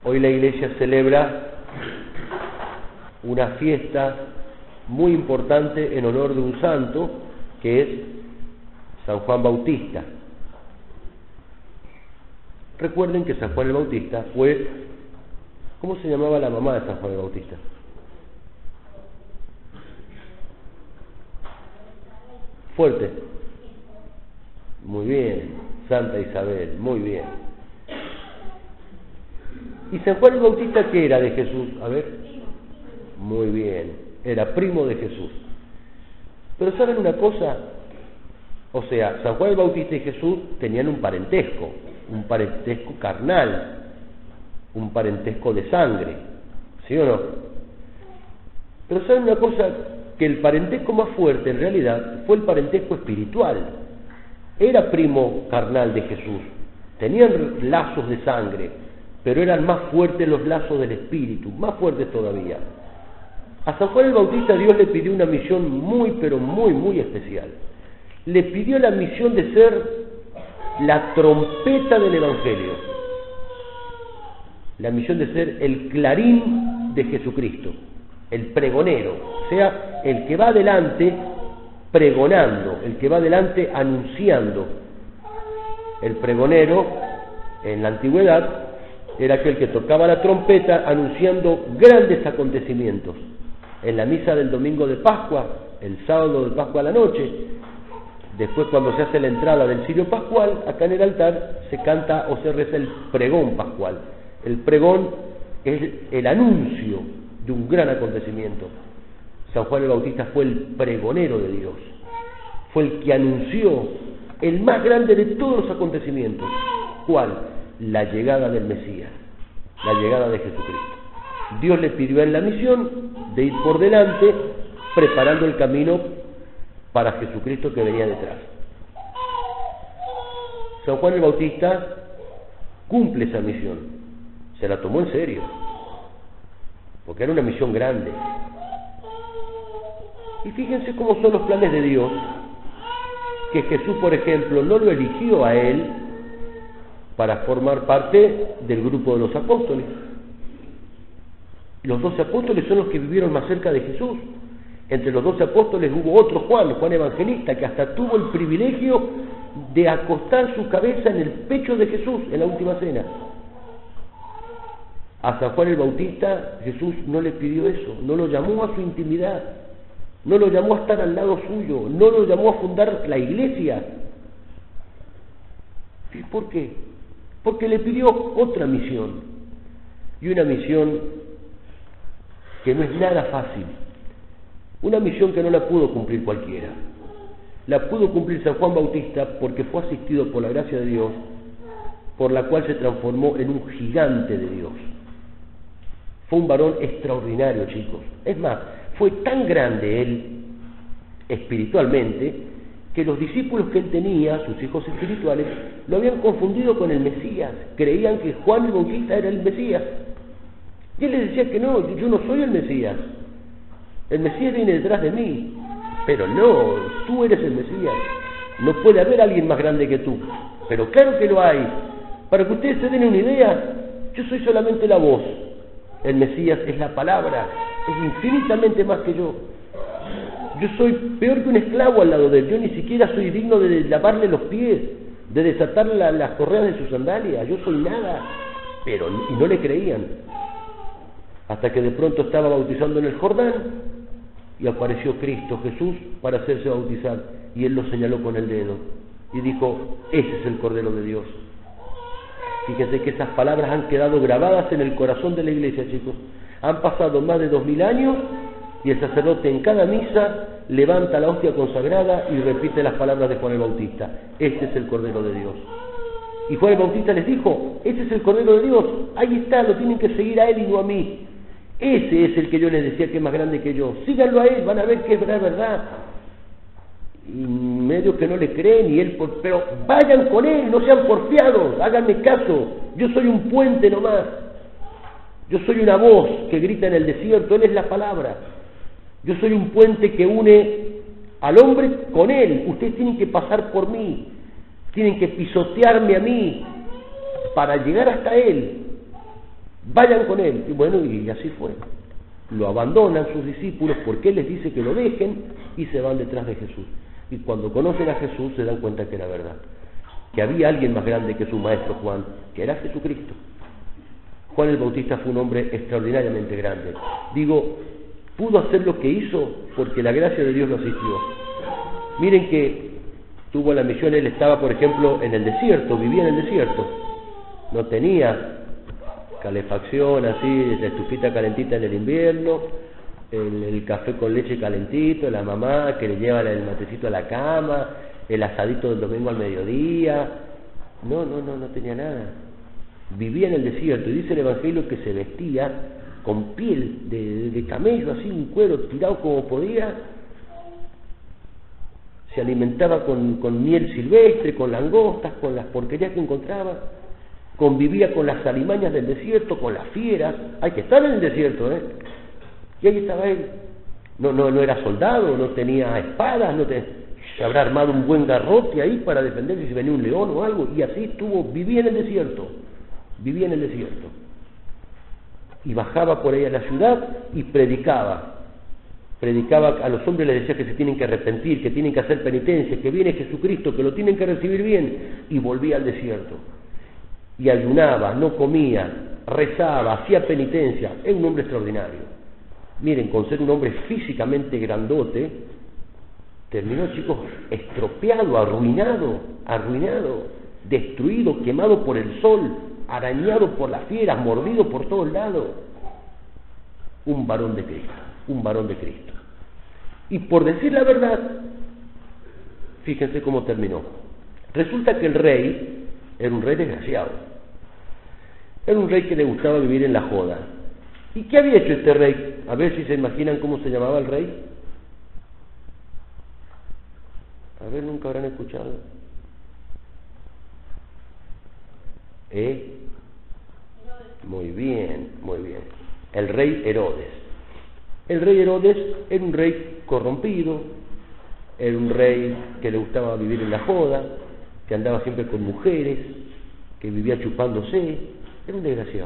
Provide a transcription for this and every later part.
Hoy la iglesia celebra una fiesta muy importante en honor de un santo que es San Juan Bautista. Recuerden que San Juan el Bautista fue... ¿Cómo se llamaba la mamá de San Juan el Bautista? Fuerte. Muy bien. Santa Isabel. Muy bien. ¿Y San Juan el Bautista qué era de Jesús? A ver. Muy bien. Era primo de Jesús. Pero ¿saben una cosa? O sea, San Juan el Bautista y Jesús tenían un parentesco carnal, un parentesco de sangre, ¿sí o no? Pero ¿saben una cosa? Que el parentesco más fuerte en realidad fue el parentesco espiritual. Era primo carnal de Jesús, tenían lazos de sangre, pero eran más fuertes los lazos del espíritu, más fuertes todavía. A San Juan el Bautista Dios le pidió una misión muy, pero muy, muy especial. Le pidió la misión de ser la trompeta del Evangelio, la misión de ser el clarín de Jesucristo, el pregonero, o sea, el que va adelante pregonando, el que va adelante anunciando. El pregonero en la antigüedad era aquel que tocaba la trompeta anunciando grandes acontecimientos. En la misa del domingo de Pascua, el sábado de Pascua a la noche, después cuando se hace la entrada del cirio pascual, acá en el altar se canta o se reza el pregón pascual. El pregón es el anuncio de un gran acontecimiento. San Juan el Bautista fue el pregonero de Dios, fue el que anunció el más grande de todos los acontecimientos. ¿Cuál? La llegada del Mesías, la llegada de Jesucristo. Dios le pidió en la misión de ir por delante preparando el camino para Jesucristo que venía detrás. San Juan el Bautista cumple esa misión, se la tomó en serio, porque era una misión grande. Y fíjense cómo son los planes de Dios, que Jesús, por ejemplo, no lo eligió a él para formar parte del grupo de los apóstoles. Los 12 apóstoles son los que vivieron más cerca de Jesús. Entre los 12 apóstoles hubo otro Juan Evangelista, que hasta tuvo el privilegio de acostar su cabeza en el pecho de Jesús en la última cena. A San Juan el Bautista Jesús no le pidió eso, no lo llamó a su intimidad, no lo llamó a estar al lado suyo, no lo llamó a fundar la iglesia. ¿Y por qué? Porque le pidió otra misión, y una misión que no es nada fácil. Una misión que no la pudo cumplir cualquiera. La pudo cumplir San Juan Bautista porque fue asistido por la gracia de Dios, por la cual se transformó en un gigante de Dios. Fue un varón extraordinario, chicos. Es más, fue tan grande él espiritualmente que los discípulos que él tenía, sus hijos espirituales, lo habían confundido con el Mesías. Creían que Juan el Bautista era el Mesías. Y él les decía que no, yo no soy el Mesías. El Mesías viene detrás de mí. Pero no, tú eres el Mesías. No puede haber alguien más grande que tú. Pero claro que lo hay. Para que ustedes se den una idea, yo soy solamente la voz. El Mesías es la palabra. Es infinitamente más que yo. Yo soy peor que un esclavo al lado de él. Yo ni siquiera soy digno de lavarle los pies, de desatar las correas de sus sandalias. Yo soy nada. Pero, y no le creían. Hasta que de pronto estaba bautizando en el Jordán y apareció Cristo Jesús para hacerse bautizar, y él lo señaló con el dedo y dijo: ese es el Cordero de Dios. Fíjense que esas palabras han quedado grabadas en el corazón de la iglesia, chicos. Han pasado más de 2000 años y el sacerdote en cada misa levanta la hostia consagrada y repite las palabras de Juan el Bautista: este es el Cordero de Dios. Y Juan el Bautista les dijo: ese es el Cordero de Dios, ahí está, lo tienen que seguir a él y no a mí. Ese es el que yo les decía que es más grande que yo. Síganlo a él, van a ver que es verdad. Y medio que no le creen, y él, pero vayan con él, no sean porfiados, háganme caso. Yo soy un puente nomás. Yo soy una voz que grita en el desierto, él es la palabra. Yo soy un puente que une al hombre con él. Ustedes tienen que pasar por mí, tienen que pisotearme a mí para llegar hasta él. vayan con él. Y bueno, y así fue. Lo abandonan sus discípulos porque él les dice que lo dejen y se van detrás de Jesús. Y cuando conocen a Jesús se dan cuenta que era verdad, que había alguien más grande que su maestro Juan, que era Jesucristo. Juan el Bautista fue un hombre extraordinariamente grande. Digo, pudo hacer lo que hizo porque la gracia de Dios lo asistió. Miren que tuvo la misión, él estaba, por ejemplo, en el desierto, vivía en el desierto. No tenía calefacción así, la estufita calentita en el invierno, el café con leche calentito, la mamá que le lleva el matecito a la cama, el asadito del domingo al mediodía. No tenía nada. Vivía en el desierto, y dice el Evangelio que se vestía con piel de camello, así un cuero tirado como podía, se alimentaba con miel silvestre, con langostas, con las porquerías que encontraba, convivía con las alimañas del desierto, con las fieras. Hay que estar en el desierto, y ahí estaba él. No era soldado, no tenía espadas, se habrá armado un buen garrote ahí para defenderse si venía un león o algo, y así vivía en el desierto. Y bajaba por ahí a la ciudad y predicaba a los hombres, les decía que se tienen que arrepentir, que tienen que hacer penitencia, que viene Jesucristo, que lo tienen que recibir bien, y volvía al desierto. Y ayunaba, no comía, rezaba, hacía penitencia. Es un hombre extraordinario. Miren, con ser un hombre físicamente grandote, terminó, chicos, estropeado, arruinado, destruido, quemado por el sol, arañado por las fieras, mordido por todos lados. Un varón de Cristo. Y por decir la verdad, fíjense cómo terminó. Resulta que el rey era un rey desgraciado. Era un rey que le gustaba vivir en la joda. ¿Y qué había hecho este rey? A ver si se imaginan cómo se llamaba el rey. A ver, nunca habrán escuchado. Muy bien. El rey Herodes. El rey Herodes era un rey corrompido, era un rey que le gustaba vivir en la joda, que andaba siempre con mujeres, que vivía chupándose. Era un desgraciado.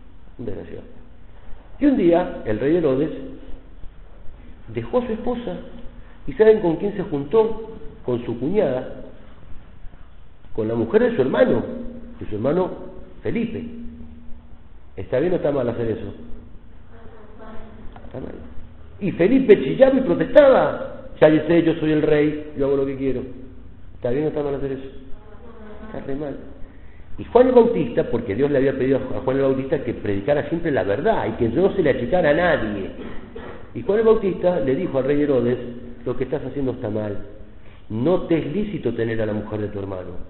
Y un día el rey Herodes dejó a su esposa, y ¿saben con quién se juntó? Con su cuñada, con la mujer de su hermano Felipe. ¿Está bien o está mal hacer eso? Está mal. Y Felipe chillaba y protestaba: cállese, yo soy el rey, yo hago lo que quiero. ¿Está bien o está mal hacer eso? Está re mal. Y Juan el Bautista, porque Dios le había pedido a Juan el Bautista que predicara siempre la verdad y que no se le achicara a nadie. Y Juan el Bautista le dijo al rey Herodes: lo que estás haciendo está mal. No te es lícito tener a la mujer de tu hermano.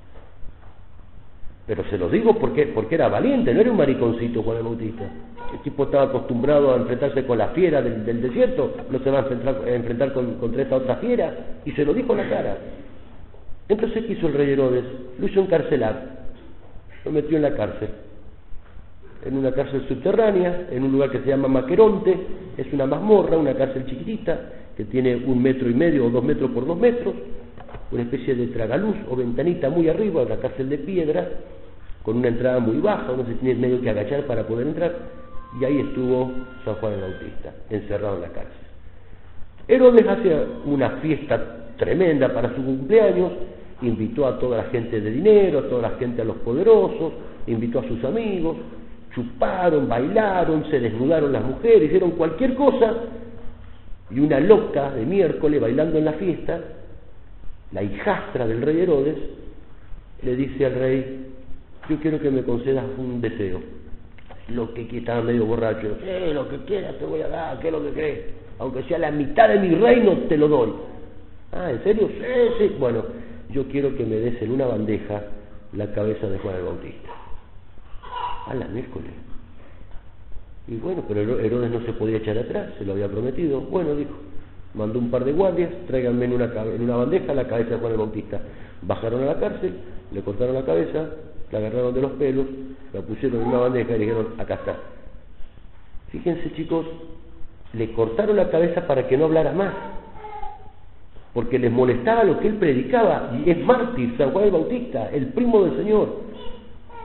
Pero se lo digo porque era valiente, no era un mariconcito Juan el Bautista. El tipo estaba acostumbrado a enfrentarse con la fiera del desierto, no se va a enfrentar contra esta otra fiera, y se lo dijo en la cara. Entonces, ¿qué hizo el rey Herodes? Lo hizo encarcelar, lo metió en la cárcel, en una cárcel subterránea, en un lugar que se llama Maqueronte. Es una mazmorra, una cárcel chiquitita, que tiene 1,5 metros o 2 metros por 2 metros, una especie de tragaluz o ventanita muy arriba, una cárcel de piedra, con una entrada muy baja, uno se tiene medio que agachar para poder entrar, y ahí estuvo San Juan el Bautista, encerrado en la cárcel. Herodes hacía una fiesta tremenda para su cumpleaños, invitó a toda la gente de dinero, a toda la gente, a los poderosos, invitó a sus amigos, chuparon, bailaron, se desnudaron las mujeres, hicieron cualquier cosa, y una loca de miércoles bailando en la fiesta, la hijastra del rey Herodes, le dice al rey: yo quiero que me concedas un deseo. Lo que estaba medio borracho. Lo que quieras te voy a dar, ¿qué es lo que crees? Aunque sea la mitad de mi reino, te lo doy. Ah, ¿en serio? Sí. Bueno, yo quiero que me des en una bandeja la cabeza de Juan el Bautista. A la miércoles. Y bueno, pero Herodes no se podía echar atrás, se lo había prometido. Bueno, dijo, mandó un par de guardias: tráiganme en una bandeja la cabeza de Juan el Bautista. Bajaron a la cárcel, le cortaron la cabeza, la agarraron de los pelos, la pusieron en una bandeja y dijeron: acá está. Fíjense, chicos, le cortaron la cabeza para que no hablara más, porque les molestaba lo que él predicaba. Y es mártir San Juan el Bautista, el primo del Señor.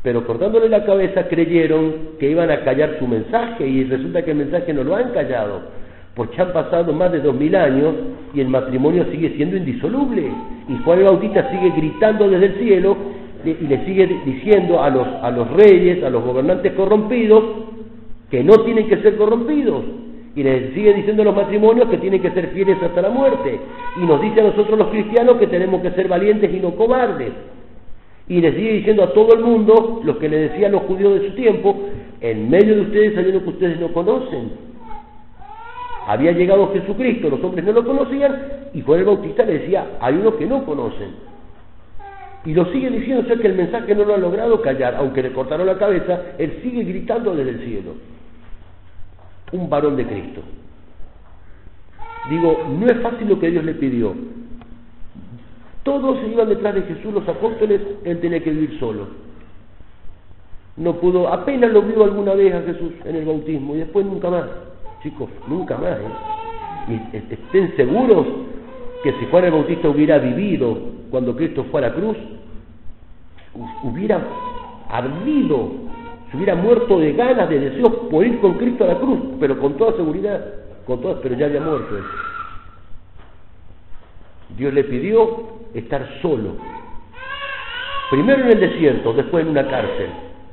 pero cortándole la cabeza creyeron que iban a callar su mensaje, y resulta que el mensaje no lo han callado, porque han pasado más de 2000 años y el matrimonio sigue siendo indisoluble, y Juan el Bautista sigue gritando desde el cielo y le sigue diciendo a los reyes, a los gobernantes corrompidos, que no tienen que ser corrompidos, y les sigue diciendo a los matrimonios que tienen que ser fieles hasta la muerte, y nos dice a nosotros los cristianos que tenemos que ser valientes y no cobardes, y les sigue diciendo a todo el mundo lo que le decían los judíos de su tiempo: en medio de ustedes hay uno que ustedes no conocen. Había llegado Jesucristo, los hombres no lo conocían, y Juan el Bautista le decía: hay uno que no conocen. Y lo sigue diciendo, o sea que el mensaje no lo ha logrado callar, aunque le cortaron la cabeza, él sigue gritando desde el cielo. Un varón de Cristo. Digo, no es fácil lo que Dios le pidió. Todos se iban detrás de Jesús, los apóstoles, él tenía que vivir solo. No pudo, apenas lo vio alguna vez a Jesús en el bautismo, y después nunca más. Chicos, nunca más, Y estén seguros que si Juan el Bautista hubiera vivido cuando Cristo fue a la cruz, hubiera ardido, se hubiera muerto de ganas, de deseos por ir con Cristo a la cruz, pero con toda seguridad, pero ya había muerto él. Dios le pidió estar solo, primero en el desierto, después en una cárcel.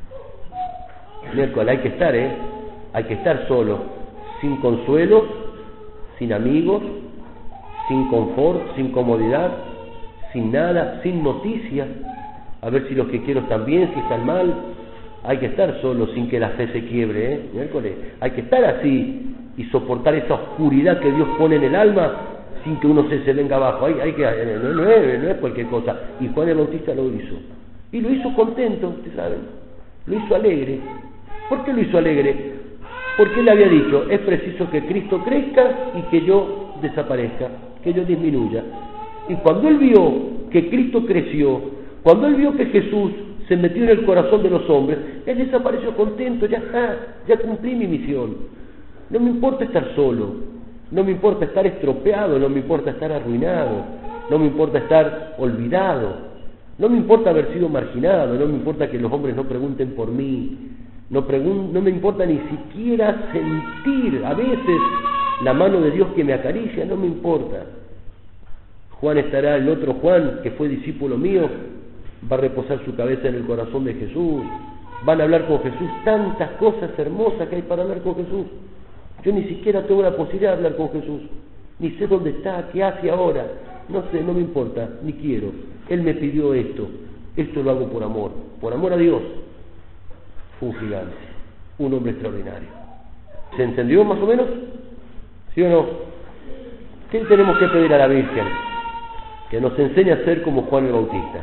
Miércoles, hay que estar, hay que estar solo, sin consuelo, sin amigos, sin confort, sin comodidad, sin nada, sin noticias, a ver si los que quiero están bien, si están mal. Hay que estar solo sin que la fe se quiebre, miércoles. Hay que estar así y soportar esa oscuridad que Dios pone en el alma sin que uno se venga abajo. Hay que, no es cualquier cosa. Y Juan el Bautista lo hizo. Y lo hizo contento, ustedes saben. Lo hizo alegre. ¿Por qué lo hizo alegre? Porque él había dicho: es preciso que Cristo crezca y que yo desaparezca, que yo disminuya. Y cuando él vio que Cristo creció, cuando él vio que Jesús se metió en el corazón de los hombres, él desapareció contento. Ya está, ya cumplí mi misión. No me importa estar solo, no me importa estar estropeado, no me importa estar arruinado, no me importa estar olvidado, no me importa haber sido marginado, no me importa que los hombres no pregunten por mí, no me importa ni siquiera sentir a veces la mano de Dios que me acaricia, no me importa. Juan estará, el otro Juan, que fue discípulo mío, va a reposar su cabeza en el corazón de Jesús, van a hablar con Jesús, tantas cosas hermosas que hay para hablar con Jesús. Yo ni siquiera tengo la posibilidad de hablar con Jesús, ni sé dónde está, qué hace ahora, no sé, no me importa, ni quiero. Él me pidió esto lo hago por amor a Dios. Fue un gigante, un hombre extraordinario. ¿Se entendió más o menos? ¿Sí o no? ¿Qué tenemos que pedir a la Virgen? Que nos enseñe a ser como Juan el Bautista,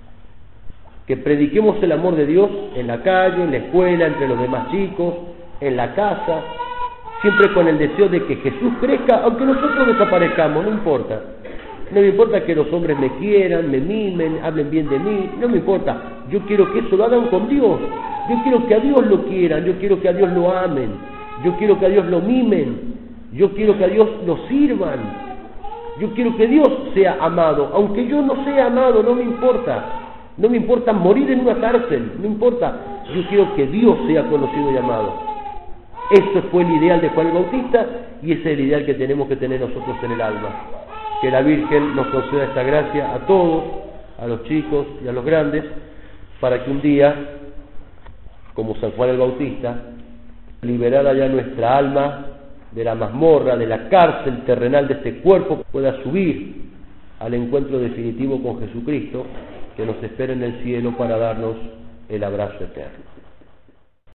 que prediquemos el amor de Dios en la calle, en la escuela, entre los demás chicos, en la casa, siempre con el deseo de que Jesús crezca, aunque nosotros desaparezcamos, no importa. No me importa que los hombres me quieran, me mimen, hablen bien de mí, no me importa. Yo quiero que eso lo hagan con Dios. Yo quiero que a Dios lo quieran, yo quiero que a Dios lo amen, yo quiero que a Dios lo mimen, yo quiero que a Dios lo sirvan, yo quiero que Dios sea amado, aunque yo no sea amado, no me importa. No me importa morir en una cárcel, no importa. Yo quiero que Dios sea conocido y amado. Ese fue el ideal de Juan el Bautista y ese es el ideal que tenemos que tener nosotros en el alma. Que la Virgen nos conceda esta gracia a todos, a los chicos y a los grandes, para que un día, como San Juan el Bautista, liberada ya nuestra alma de la mazmorra, de la cárcel terrenal de este cuerpo, pueda subir al encuentro definitivo con Jesucristo, que nos espera en el cielo para darnos el abrazo eterno.